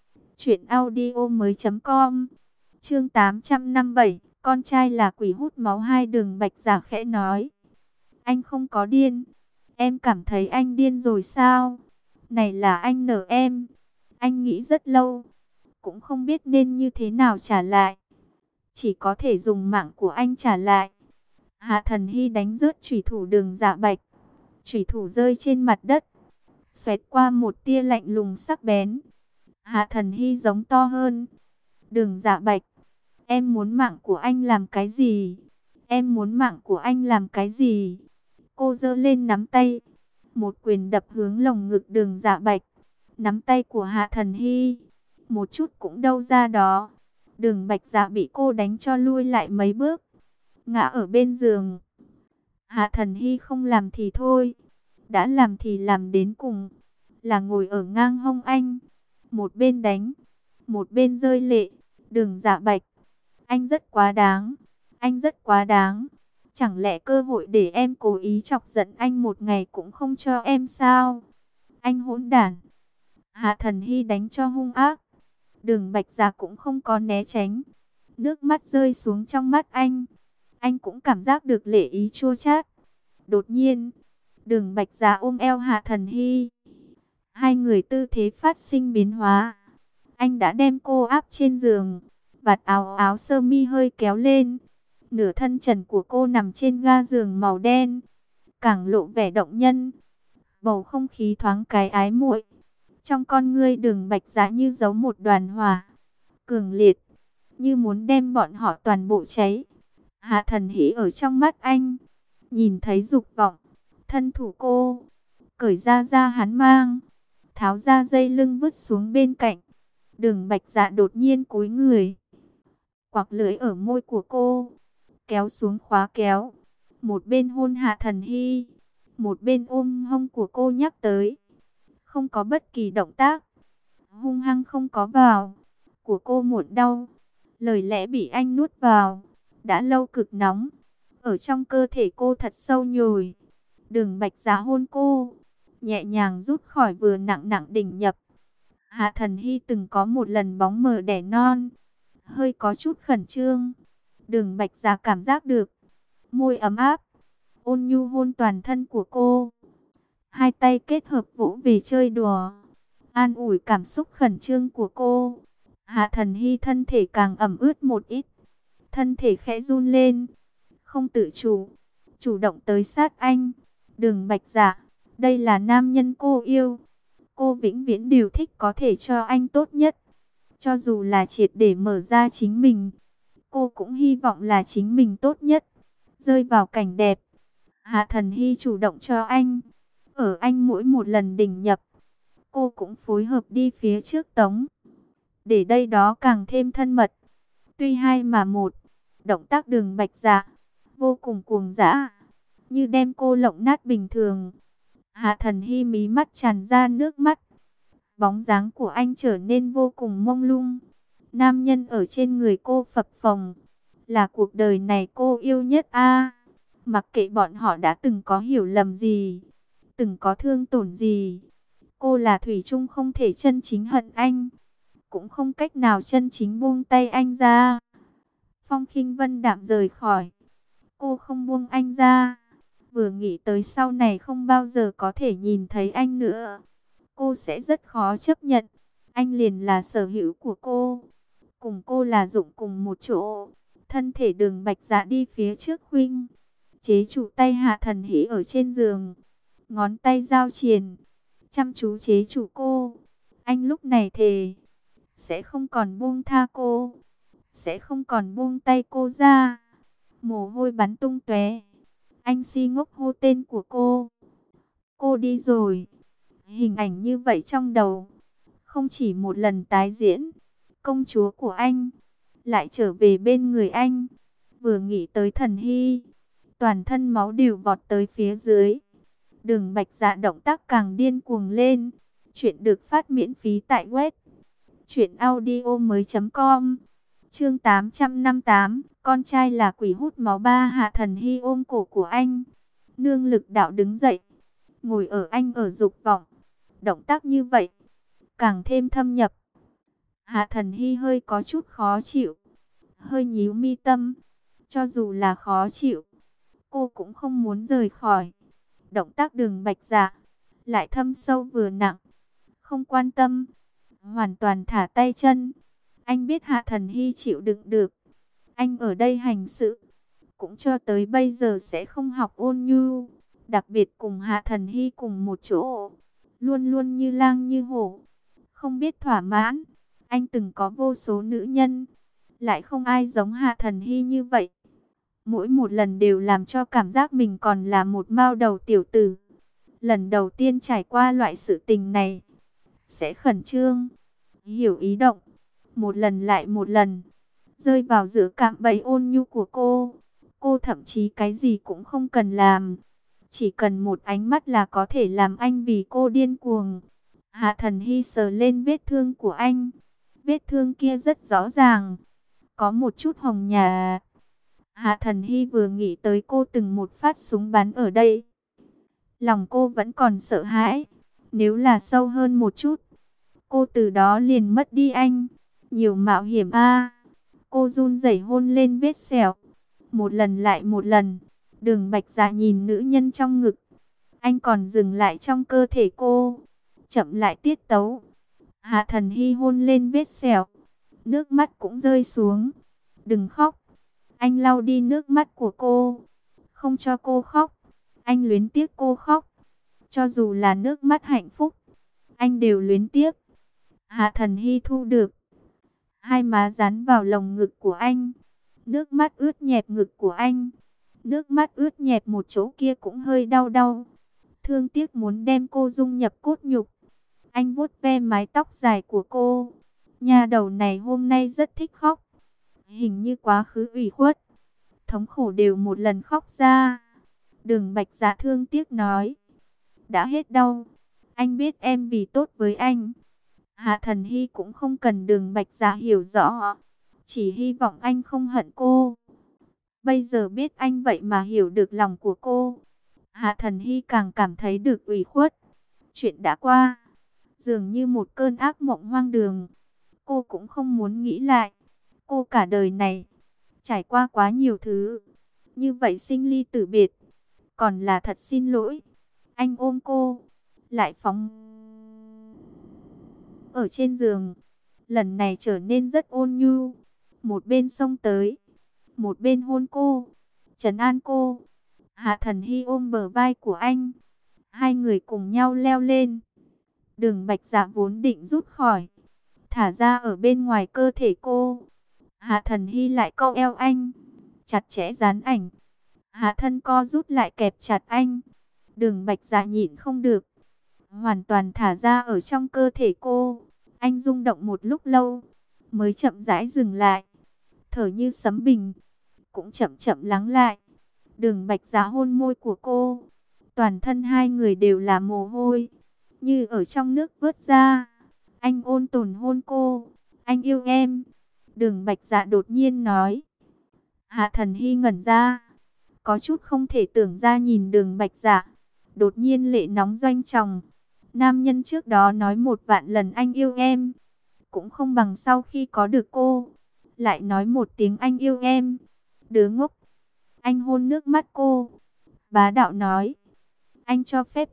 truyệnaudiomoi.com. Chương 857, con trai là quỷ hút máu hai. Đường Bạch Dạ khẽ nói, anh không có điên, em cảm thấy anh điên rồi sao? Này là anh nợ em, anh nghĩ rất lâu, cũng không biết nên như thế nào trả lại, chỉ có thể dùng mạng của anh trả lại. Hạ Thần Hy đánh rớt chủy thủ Đường Dạ Bạch, chủy thủ rơi trên mặt đất, xoẹt qua một tia lạnh lùng sắc bén. Hạ Thần Hy giống to hơn, Đường Dạ Bạch, em muốn mạng của anh làm cái gì? Em muốn mạng của anh làm cái gì? Cô giơ lên nắm tay, một quyền đập hướng lồng ngực Đường Dạ Bạch. Nắm tay của Hạ Thần Hy, một chút cũng đâu ra đó. Đường Bạch Dạ bị cô đánh cho lui lại mấy bước, ngã ở bên giường. Hạ Thần Hy không làm thì thôi, đã làm thì làm đến cùng, là ngồi ở ngang hông anh, một bên đánh, một bên rơi lệ. Đường Dạ Bạch, anh rất quá đáng, anh rất quá đáng. Chẳng lẽ cơ hội để em cố ý chọc giận anh một ngày cũng không cho em sao? Anh hỗn đản. Hạ Thần Hy đánh cho hung ác. Đường Bạch Dạ cũng không có né tránh, nước mắt rơi xuống trong mắt anh. Anh cũng cảm giác được lệ ý chua chát. Đột nhiên, Đường Bạch Dạ ôm eo Hạ Thần Hy. Hai người tư thế phát sinh biến hóa. Anh đã đem cô áp trên giường, vạt áo sơ mi hơi kéo lên. Nửa thân trần của cô nằm trên ga giường màu đen, càng lộ vẻ động nhân. Bầu không khí thoáng cái ái muội. Trong con ngươi Đường Bạch Dạ như giấu một đoàn hỏa cường liệt, như muốn đem bọn họ toàn bộ cháy. Hạ Thần Hy ở trong mắt anh, nhìn thấy dục vọng, thân thủ cô, cởi ra hắn mang, tháo ra dây lưng vứt xuống bên cạnh. Đường Bạch Dạ đột nhiên cúi người, quặc lưỡi ở môi của cô, kéo xuống khóa kéo, một bên hôn Hạ Thần Hy, một bên ôm hông của cô nhắc tới. Không có bất kỳ động tác, hung hăng không có vào, của cô muộn đau, lời lẽ bị anh nuốt vào, đã lâu cực nóng, ở trong cơ thể cô thật sâu nhồi. Đường Bạch Dạ hôn cô, nhẹ nhàng rút khỏi vừa nặng nặng đỉnh nhập. Hạ Thần Hy từng có một lần bóng mờ đẻ non, hơi có chút khẩn trương. Đường Bạch Dạ cảm giác được, môi ấm áp, ôn nhu hôn toàn thân của cô. Hai tay kết hợp vỗ về chơi đùa, an ủi cảm xúc khẩn trương của cô. Hạ Thần Hy thân thể càng ẩm ướt một ít, thân thể khẽ run lên, không tự chủ động tới sát anh. Đường Bạch Dạ, đây là nam nhân cô yêu, cô vĩnh viễn đều thích có thể cho anh tốt nhất. Cho dù là triệt để mở ra chính mình, cô cũng hy vọng là chính mình tốt nhất. Rơi vào cảnh đẹp, Hạ Thần Hy chủ động cho anh, ở anh mỗi một lần đỉnh nhập, cô cũng phối hợp đi phía trước tống, để đây đó càng thêm thân mật. Tuy hai mà một, động tác Đường Bạch Dạ vô cùng cuồng dã, như đem cô lộng nát bình thường. Hạ Thần Hy mí mắt tràn ra nước mắt, bóng dáng của anh trở nên vô cùng mông lung. Nam nhân ở trên người cô phập phồng, là cuộc đời này cô yêu nhất a. Mặc kệ bọn họ đã từng có hiểu lầm gì, từng có thương tổn gì, cô là thủy chung không thể chân chính hận anh, cũng không cách nào chân chính buông tay anh ra. Phong Khinh Vân đạm rời khỏi, cô không buông anh ra. Vừa nghĩ tới sau này không bao giờ có thể nhìn thấy anh nữa, cô sẽ rất khó chấp nhận. Anh liền là sở hữu của cô, cùng cô là dụng cùng một chỗ. Thân thể Đường Bạch Dạ đi phía trước khuynh, chế trụ tay Hạ Thần Hy ở trên giường, ngón tay giao triền, chăm chú chế trụ cô. Anh lúc này thề, sẽ không còn buông tha cô, sẽ không còn buông tay cô ra. Mồ hôi bắn tung tóe, anh si ngốc hô tên của cô. cô đi rồi. Hình ảnh như vậy trong đầu, không chỉ một lần tái diễn. Công chúa của anh lại trở về bên người anh. Vừa nghĩ tới Thần Hy, toàn thân máu đều vọt tới phía dưới. Đường Bạch Dạ động tác càng điên cuồng lên. Chuyện được phát miễn phí tại web truyệnaudiomoi.com. Chương 858, con trai là quỷ hút máu ba. Hạ Thần Hy ôm cổ của anh, nương lực đạo đứng dậy, ngồi ở anh ở dục vọng. Động tác như vậy càng thêm thâm nhập. Hạ Thần Hy hơi có chút khó chịu, hơi nhíu mi tâm. Cho dù là khó chịu, cô cũng không muốn rời khỏi. Động tác Đường Bạch Dạ lại thâm sâu vừa nặng, không quan tâm, hoàn toàn thả tay chân. Anh biết Hạ Thần Hy chịu đựng được. Anh ở đây hành sự cũng cho tới bây giờ sẽ không học ôn nhu. Đặc biệt cùng Hạ Thần Hy cùng một chỗ, luôn luôn như lang như hổ, không biết thỏa mãn. Anh từng có vô số nữ nhân, lại không ai giống Hạ Thần Hy như vậy. Mỗi một lần đều làm cho cảm giác mình còn là một mao đầu tiểu tử. Lần đầu tiên trải qua loại sự tình này, sẽ khẩn trương, hiểu ý động, một lần lại một lần, rơi vào giữa cạm bẫy ôn nhu của cô. Cô thậm chí cái gì cũng không cần làm, chỉ cần một ánh mắt là có thể làm anh vì cô điên cuồng. Hạ Thần Hy sờ lên vết thương của anh. Vết thương kia rất rõ ràng, có một chút hồng nhà. Hạ Thần Hy vừa nghĩ tới cô từng một phát súng bắn ở đây, lòng cô vẫn còn sợ hãi. Nếu là sâu hơn một chút, cô từ đó liền mất đi anh. Nhiều mạo hiểm a. Cô run rẩy hôn lên vết sẹo, một lần lại một lần. Đường Bạch Dạ nhìn nữ nhân trong ngực, anh còn dừng lại trong cơ thể cô, chậm lại tiết tấu. Hạ Thần Hy hôn lên vết sẹo, nước mắt cũng rơi xuống. Đừng khóc. Anh lau đi nước mắt của cô, không cho cô khóc. Anh luyến tiếc cô khóc. Cho dù là nước mắt hạnh phúc, anh đều luyến tiếc. Hạ Thần Hy thu được, hai má dán vào lồng ngực của anh. Nước mắt ướt nhẹp ngực của anh. Nước mắt ướt nhẹp một chỗ kia cũng hơi đau đau. Thương tiếc muốn đem cô dung nhập cốt nhục. Anh vuốt ve mái tóc dài của cô. Nhà đầu này hôm nay rất thích khóc. Hình như quá khứ ủy khuất, thống khổ đều một lần khóc ra. Đường Bạch Dạ thương tiếc nói, đã hết đau. Anh biết em vì tốt với anh. Hạ Thần Hy cũng không cần Đường Bạch Dạ hiểu rõ, chỉ hy vọng anh không hận cô. Bây giờ biết anh vậy mà hiểu được lòng của cô, Hạ Thần Hy càng cảm thấy được ủy khuất. Chuyện đã qua, dường như một cơn ác mộng hoang đường. Cô cũng không muốn nghĩ lại. Cô cả đời này trải qua quá nhiều thứ, như vậy sinh ly tử biệt, còn là thật xin lỗi. Anh ôm cô, lại phóng ở trên giường. Lần này trở nên rất ôn nhu. Một bên xông tới, một bên hôn cô, trấn an cô. Hạ Thần Hy ôm bờ vai của anh, hai người cùng nhau leo lên. Đường Bạch Dạ vốn định rút khỏi, thả ra ở bên ngoài cơ thể cô. Hạ Thần Hy lại câu eo anh, chặt chẽ dán ảnh. Hạ thân co rút lại kẹp chặt anh. Đường Bạch Dạ nhịn không được, hoàn toàn thả ra ở trong cơ thể cô. Anh rung động một lúc lâu, mới chậm rãi dừng lại. Thở như sấm bình, cũng chậm chậm lắng lại. Đường Bạch Dạ hôn môi của cô, toàn thân hai người đều là mồ hôi, như ở trong nước vớt ra. Anh ôn tồn hôn cô. Anh yêu em. Đường Bạch Dạ đột nhiên nói. Hạ Thần Hy ngẩn ra, có chút không thể tưởng ra nhìn Đường Bạch Dạ. Đột nhiên lệ nóng doanh tròng. Nam nhân trước đó nói 1.000.000 lần anh yêu em, cũng không bằng sau khi có được cô, lại nói một tiếng anh yêu em. Đứa ngốc. Anh hôn nước mắt cô, bá đạo nói. Anh cho phép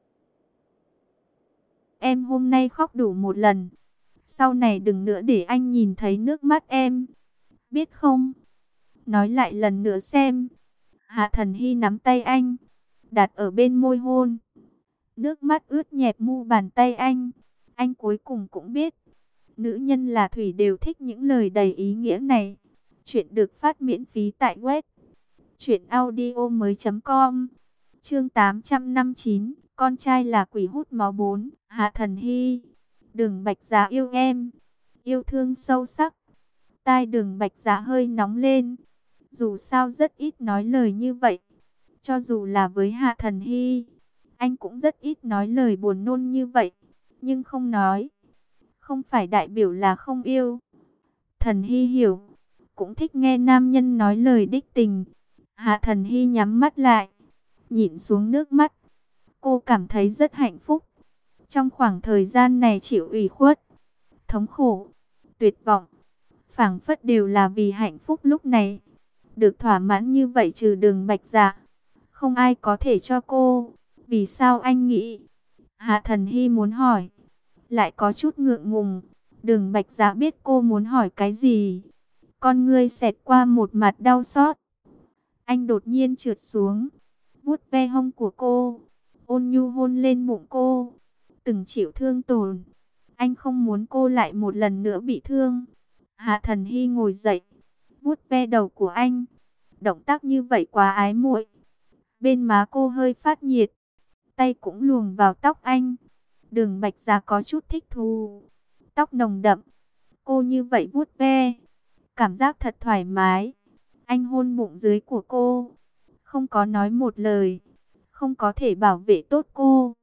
em hôm nay khóc đủ một lần, sau này đừng nữa để anh nhìn thấy nước mắt em, biết không? Nói lại lần nữa xem. Hạ Thần Hy nắm tay anh, đặt ở bên môi hôn. Nước mắt ướt nhẹp mu bàn tay anh. Anh cuối cùng cũng biết, nữ nhân là thủy đều thích những lời đầy ý nghĩa này. Chuyện được phát miễn phí tại web truyệnaudiomoi.com. Chương 859, con trai là quỷ hút máu 4, Hạ Thần Hy. Đường Bạch Dạ yêu em, yêu thương sâu sắc. Tai Đường Bạch Dạ hơi nóng lên. Dù sao rất ít nói lời như vậy. Cho dù là với Hạ Thần Hy, anh cũng rất ít nói lời buồn nôn như vậy. Nhưng không nói, không phải đại biểu là không yêu. Thần Hy hiểu, cũng thích nghe nam nhân nói lời đích tình. Hạ Thần Hy nhắm mắt lại, nhìn xuống nước mắt. Cô cảm thấy rất hạnh phúc. Trong khoảng thời gian này chịu ủy khuất, thống khổ, tuyệt vọng, phảng phất đều là vì hạnh phúc lúc này. Được thỏa mãn như vậy trừ Đường Bạch Dạ, không ai có thể cho cô. Vì sao anh nghĩ? Hạ Thần Hy muốn hỏi, lại có chút ngượng ngùng. Đường Bạch Dạ biết cô muốn hỏi cái gì. Con ngươi xẹt qua một mặt đau xót. Anh đột nhiên trượt xuống, vuốt ve hông của cô, ôn nhu hôn lên bụng cô. Từng chịu thương tổn, anh không muốn cô lại một lần nữa bị thương. Hạ Thần Hy ngồi dậy, vuốt ve đầu của anh. Động tác như vậy quá ái muội. Bên má cô hơi phát nhiệt, tay cũng luồn vào tóc anh. Đường Bạch Dạ có chút thích thú. Tóc nồng đậm, cô như vậy vuốt ve, cảm giác thật thoải mái. Anh hôn bụng dưới của cô, không có nói một lời. Không có thể bảo vệ tốt cô,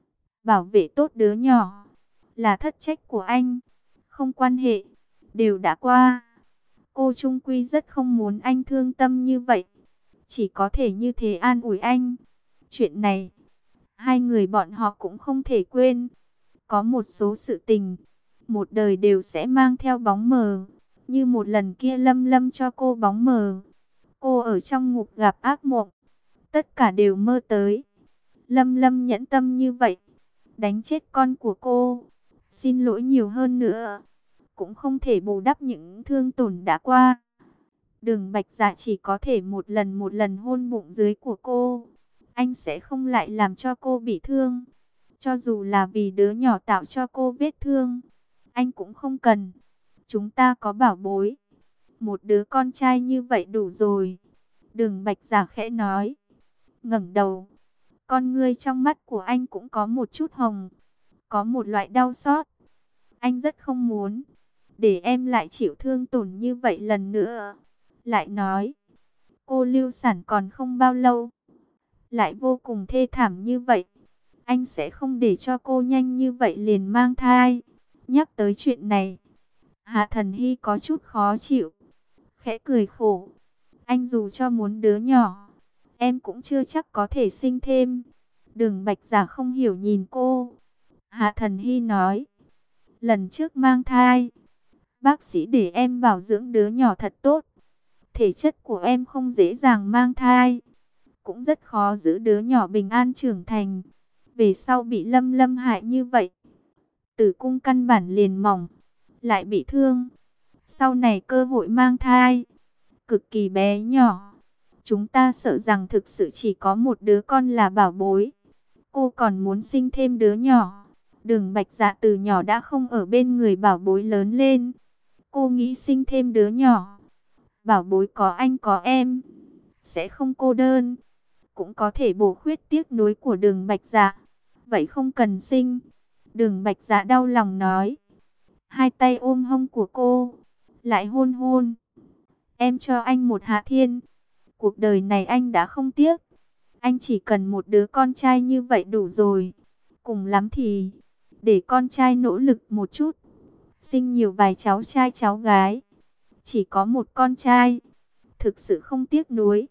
bảo vệ tốt đứa nhỏ là thất trách của anh. Không quan hệ, đều đã qua. Cô chung quy rất không muốn anh thương tâm như vậy. Chỉ có thể như thế an ủi anh. Chuyện này, hai người bọn họ cũng không thể quên. Có một số sự tình, một đời đều sẽ mang theo bóng mờ. Như một lần kia Lâm Lâm cho cô bóng mờ. Cô ở trong ngục gặp ác mộng. Tất cả đều mơ tới. Lâm Lâm nhẫn tâm như vậy, đánh chết con của cô. Xin lỗi nhiều hơn nữa, cũng không thể bù đắp những thương tổn đã qua. Đường Bạch Dạ chỉ có thể một lần hôn bụng dưới của cô. Anh sẽ không lại làm cho cô bị thương. Cho dù là vì đứa nhỏ tạo cho cô vết thương, anh cũng không cần. Chúng ta có bảo bối, một đứa con trai như vậy đủ rồi. Đường Bạch Dạ khẽ nói, ngẩng đầu. Con ngươi trong mắt của anh cũng có một chút hồng, có một loại đau xót. Anh rất không muốn để em lại chịu thương tổn như vậy lần nữa. Lại nói, cô lưu sản còn không bao lâu, lại vô cùng thê thảm như vậy. Anh sẽ không để cho cô nhanh như vậy liền mang thai. Nhắc tới chuyện này, Hạ Thần Hy có chút khó chịu, khẽ cười khổ. Anh dù cho muốn đứa nhỏ, em cũng chưa chắc có thể sinh thêm. Đường Bạch Dạ không hiểu nhìn cô. Hạ Thần Hy nói, lần trước mang thai, bác sĩ để em bảo dưỡng đứa nhỏ thật tốt. Thể chất của em không dễ dàng mang thai, cũng rất khó giữ đứa nhỏ bình an trưởng thành. Về sau bị Lâm Lâm hại như vậy, tử cung căn bản liền mỏng, lại bị thương. Sau này cơ hội mang thai cực kỳ bé nhỏ. Chúng ta sợ rằng thực sự chỉ có một đứa con là bảo bối. Cô còn muốn sinh thêm đứa nhỏ. Đường Bạch Dạ từ nhỏ đã không ở bên người bảo bối lớn lên. Cô nghĩ sinh thêm đứa nhỏ, bảo bối có anh có em, sẽ không cô đơn, cũng có thể bổ khuyết tiếc nuối của Đường Bạch Dạ. Vậy không cần sinh. Đường Bạch Dạ đau lòng nói. Hai tay ôm hông của cô, lại hôn hôn. Em cho anh một hạ thiên. Cuộc đời này anh đã không tiếc. Anh chỉ cần một đứa con trai như vậy đủ rồi. Cùng lắm thì để con trai nỗ lực một chút, sinh nhiều vài cháu trai cháu gái. Chỉ có một con trai, thực sự không tiếc nuối.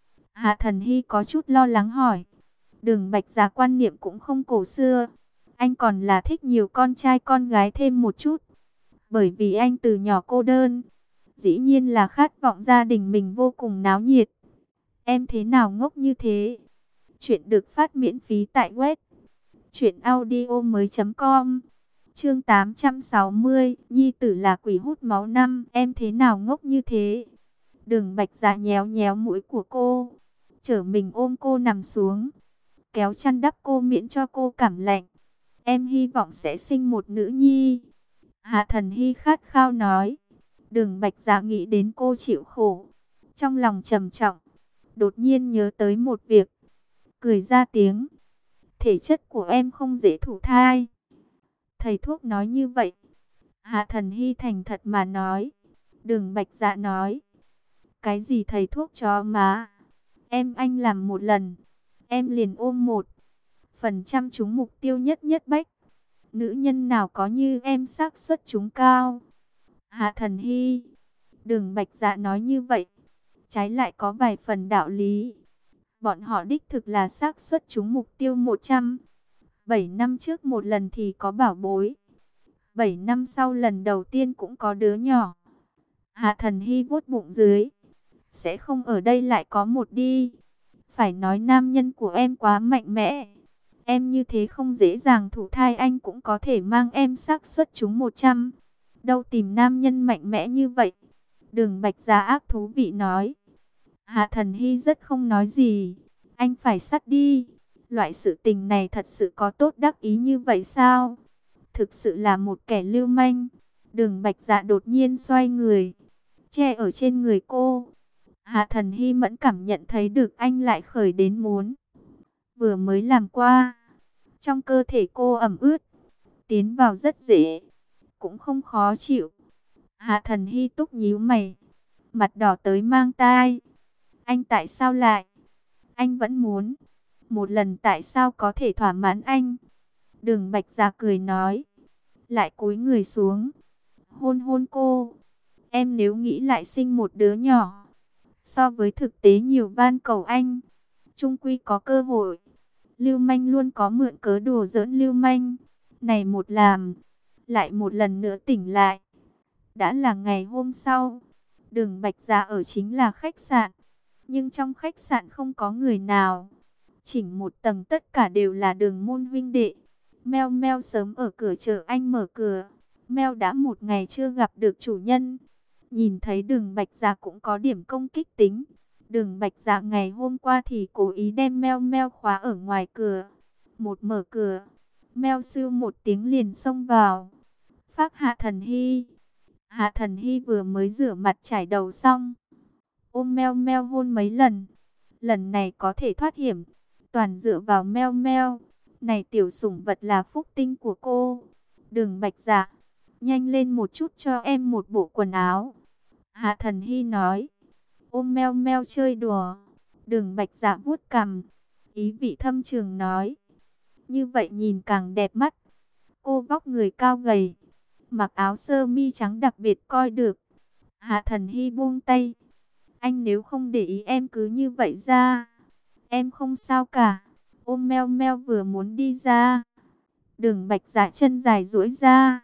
Hạ Thần Hy có chút lo lắng hỏi. Đường Bạch Dạ quan niệm cũng không cổ xưa. Anh còn là thích nhiều con trai con gái thêm một chút. Bởi vì anh từ nhỏ cô đơn, dĩ nhiên là khát vọng gia đình mình vô cùng náo nhiệt. Em thế nào ngốc như thế? Chuyện được phát miễn phí tại web truyệnaudiomoi.com. Chương 860, nhi tử là quỷ hút máu 5, em thế nào ngốc như thế? Đường Bạch Dạ nhéo nhéo mũi của cô, trở mình ôm cô nằm xuống, kéo chăn đắp cô miễn cho cô cảm lạnh. Em hy vọng sẽ sinh một nữ nhi. Hạ Thần Hy khát khao nói. Đường Bạch Dạ nghĩ đến cô chịu khổ, trong lòng trầm trọng, đột nhiên nhớ tới một việc, cười ra tiếng. thể chất của em không dễ thụ thai. Thầy thuốc nói như vậy. Hạ Thần Hy thành thật mà nói. Đường Bạch Dạ nói. Cái gì thầy thuốc chó má? Em anh làm một lần, em liền ôm 1% trúng mục tiêu nhất nhất bách. Nữ nhân nào có như em xác suất trúng cao. Hạ Thần Hy. Đường Bạch Dạ nói như vậy, trái lại có vài phần đạo lý. Bọn họ đích thực là xác suất trúng mục tiêu 100. 7 năm trước một lần thì có bảo bối. 7 năm sau lần đầu tiên cũng có đứa nhỏ. Hạ Thần Hy vuốt bụng dưới. Sẽ không ở đây lại có một đi. Phải nói nam nhân của em quá mạnh mẽ. Em như thế không dễ dàng thụ thai, anh cũng có thể mang em xác suất trúng 100. Đâu tìm nam nhân mạnh mẽ như vậy. Đường Bạch Dạ ác thú vị nói. Hạ Thần Hy rất không nói gì. Anh phải sắt đi. Loại sự tình này thật sự có tốt đắc ý như vậy sao? Thực sự là một kẻ lưu manh. Đường Bạch Dạ đột nhiên xoay người, che ở trên người cô. Hạ Thần Hy mẫn cảm nhận thấy được anh lại khởi đến muốn. Vừa mới làm qua. Trong cơ thể cô ẩm ướt. Tiến vào rất dễ. Cũng không khó chịu. Hạ Thần Hy túc nhíu mày. Mặt đỏ tới mang tai. Anh tại sao lại? Anh vẫn muốn. Một lần tại sao có thể thỏa mãn anh? Đường Bạch Dạ cười nói. Lại cúi người xuống. Hôn hôn cô. Em nếu nghĩ lại sinh một đứa nhỏ. So với thực tế nhiều van cầu anh. Chung quy có cơ hội. Lưu manh luôn có mượn cớ đùa giỡn lưu manh. Này một làm. Lại một lần nữa tỉnh lại. Đã là ngày hôm sau. Đường Bạch Dạ ở chính là khách sạn. Nhưng trong khách sạn không có người nào. Chỉnh một tầng tất cả đều là Đường môn huynh đệ. Meo Meo sớm ở cửa chờ anh mở cửa. Meo đã một ngày chưa gặp được chủ nhân. Nhìn thấy Đường Bạch Dạ cũng có điểm công kích tính. Đường Bạch Dạ ngày hôm qua thì cố ý đem Meo Meo khóa ở ngoài cửa. Một mở cửa, Meo sưu một tiếng liền xông vào. Phác Hạ Thần Hy. Hạ Thần Hy vừa mới rửa mặt chải đầu xong. Ôm Meo Meo hôn mấy lần. Lần này có thể thoát hiểm. Toàn dựa vào Meo Meo. Này tiểu sủng vật là phúc tinh của cô. Đường Bạch Dạ, nhanh lên một chút cho em một bộ quần áo. Hạ Thần Hy nói. Ôm Meo Meo chơi đùa. Đường Bạch Dạ vuốt cằm, ý vị thâm trường nói. Như vậy nhìn càng đẹp mắt. Cô vóc người cao gầy, mặc áo sơ mi trắng đặc biệt coi được. Hạ Thần Hy buông tay. Anh nếu không để ý em cứ như vậy ra. Em không sao cả. Ôm Meo Meo vừa muốn đi ra. Đường Bạch Dạ chân dài duỗi ra.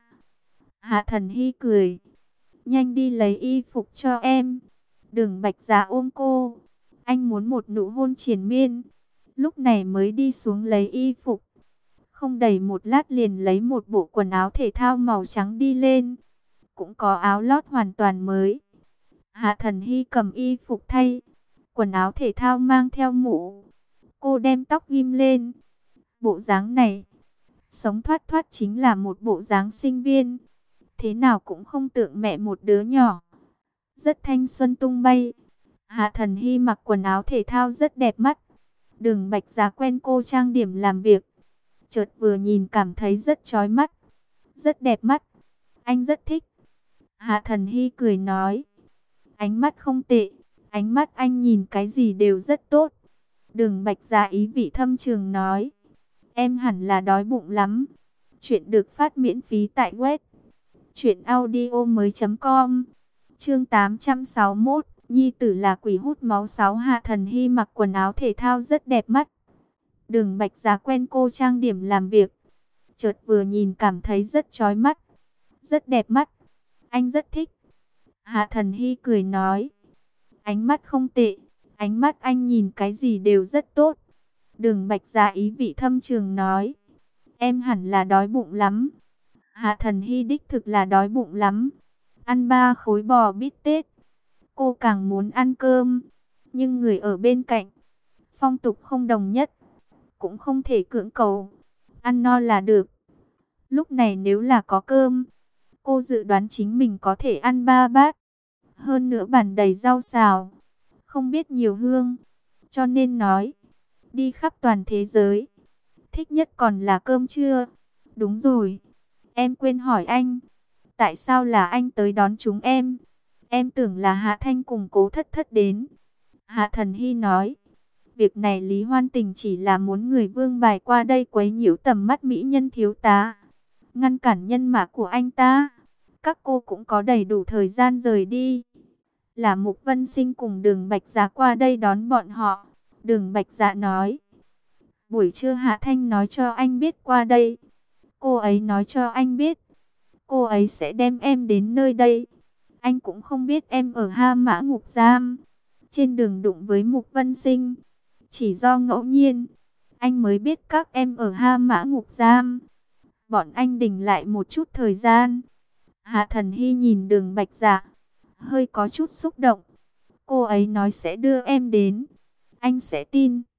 Hạ Thần Hy cười. Nhanh đi lấy y phục cho em. Đường Bạch Dạ ôm cô. Anh muốn một nụ hôn triền miên. Lúc này mới đi xuống lấy y phục. Không đầy một lát liền lấy một bộ quần áo thể thao màu trắng đi lên. Cũng có áo lót hoàn toàn mới. Hạ Thần Hy cầm y phục thay. Quần áo thể thao mang theo mũ. Cô đem tóc ghim lên. Bộ dáng này, sống thoát thoát chính là một bộ dáng sinh viên. Thế nào cũng không tượng mẹ một đứa nhỏ. Rất thanh xuân tung bay. Hạ Thần Hy mặc quần áo thể thao rất đẹp mắt. Đường Bạch Dạ quen cô trang điểm làm việc. Chợt vừa nhìn cảm thấy rất chói mắt. Rất đẹp mắt. Anh rất thích. Hạ Thần Hy cười nói. Ánh mắt không tệ. Ánh mắt anh nhìn cái gì đều rất tốt. Đường Bạch Dạ ý vị thâm trường nói. Em hẳn là đói bụng lắm. Chuyện được phát miễn phí tại web truyệnaudiomoi.com. Chương 861, nhi tử là quỷ hút máu 6. Hạ Thần Hy mặc quần áo thể thao rất đẹp mắt. Đường Bạch Dạ quen cô trang điểm làm việc. Chợt vừa nhìn cảm thấy rất chói mắt. Rất đẹp mắt. Anh rất thích. Hạ Thần Hy cười nói. Ánh mắt không tệ. Ánh mắt anh nhìn cái gì đều rất tốt. Đường Bạch Dạ ý vị thâm trường nói. Em hẳn là đói bụng lắm. Hạ Thần Hy đích thực là đói bụng lắm. Ăn 3 khối bò bít tết. Cô càng muốn ăn cơm. Nhưng người ở bên cạnh. Phong tục không đồng nhất. Cũng không thể cưỡng cầu. Ăn no là được. Lúc này nếu là có cơm. Cô dự đoán chính mình có thể ăn 3 bát. Hơn nữa bàn đầy rau xào. Không biết nhiều hương. Cho nên nói. Đi khắp toàn thế giới. thích nhất còn là cơm trưa. Đúng rồi, em quên hỏi anh, tại sao là anh tới đón chúng em? Em tưởng là Hạ Thanh cùng Cố Thất Thất đến. Hạ Thần Hy nói, việc này Lý Hoan Tình chỉ là muốn người vương bài qua đây quấy nhiễu tầm mắt mỹ nhân thiếu tá, ngăn cản nhân mã của anh ta. Các cô cũng có đầy đủ thời gian rời đi. Là Mục Vân Sinh cùng Đường Bạch Dạ qua đây đón bọn họ. Đường Bạch Dạ nói, buổi trưa Hạ Thanh nói cho anh biết qua đây. Cô ấy nói cho anh biết, cô ấy sẽ đem em đến nơi đây. Anh cũng không biết em ở Ha Mã Ngục Giam. Trên đường đụng với Mục Vân Sinh, chỉ do ngẫu nhiên, anh mới biết các em ở Ha Mã Ngục Giam. Bọn anh đình lại một chút thời gian. Hạ Thần Hy nhìn Đường Bạch Dạ, hơi có chút xúc động. Cô ấy nói sẽ đưa em đến. Anh sẽ tin.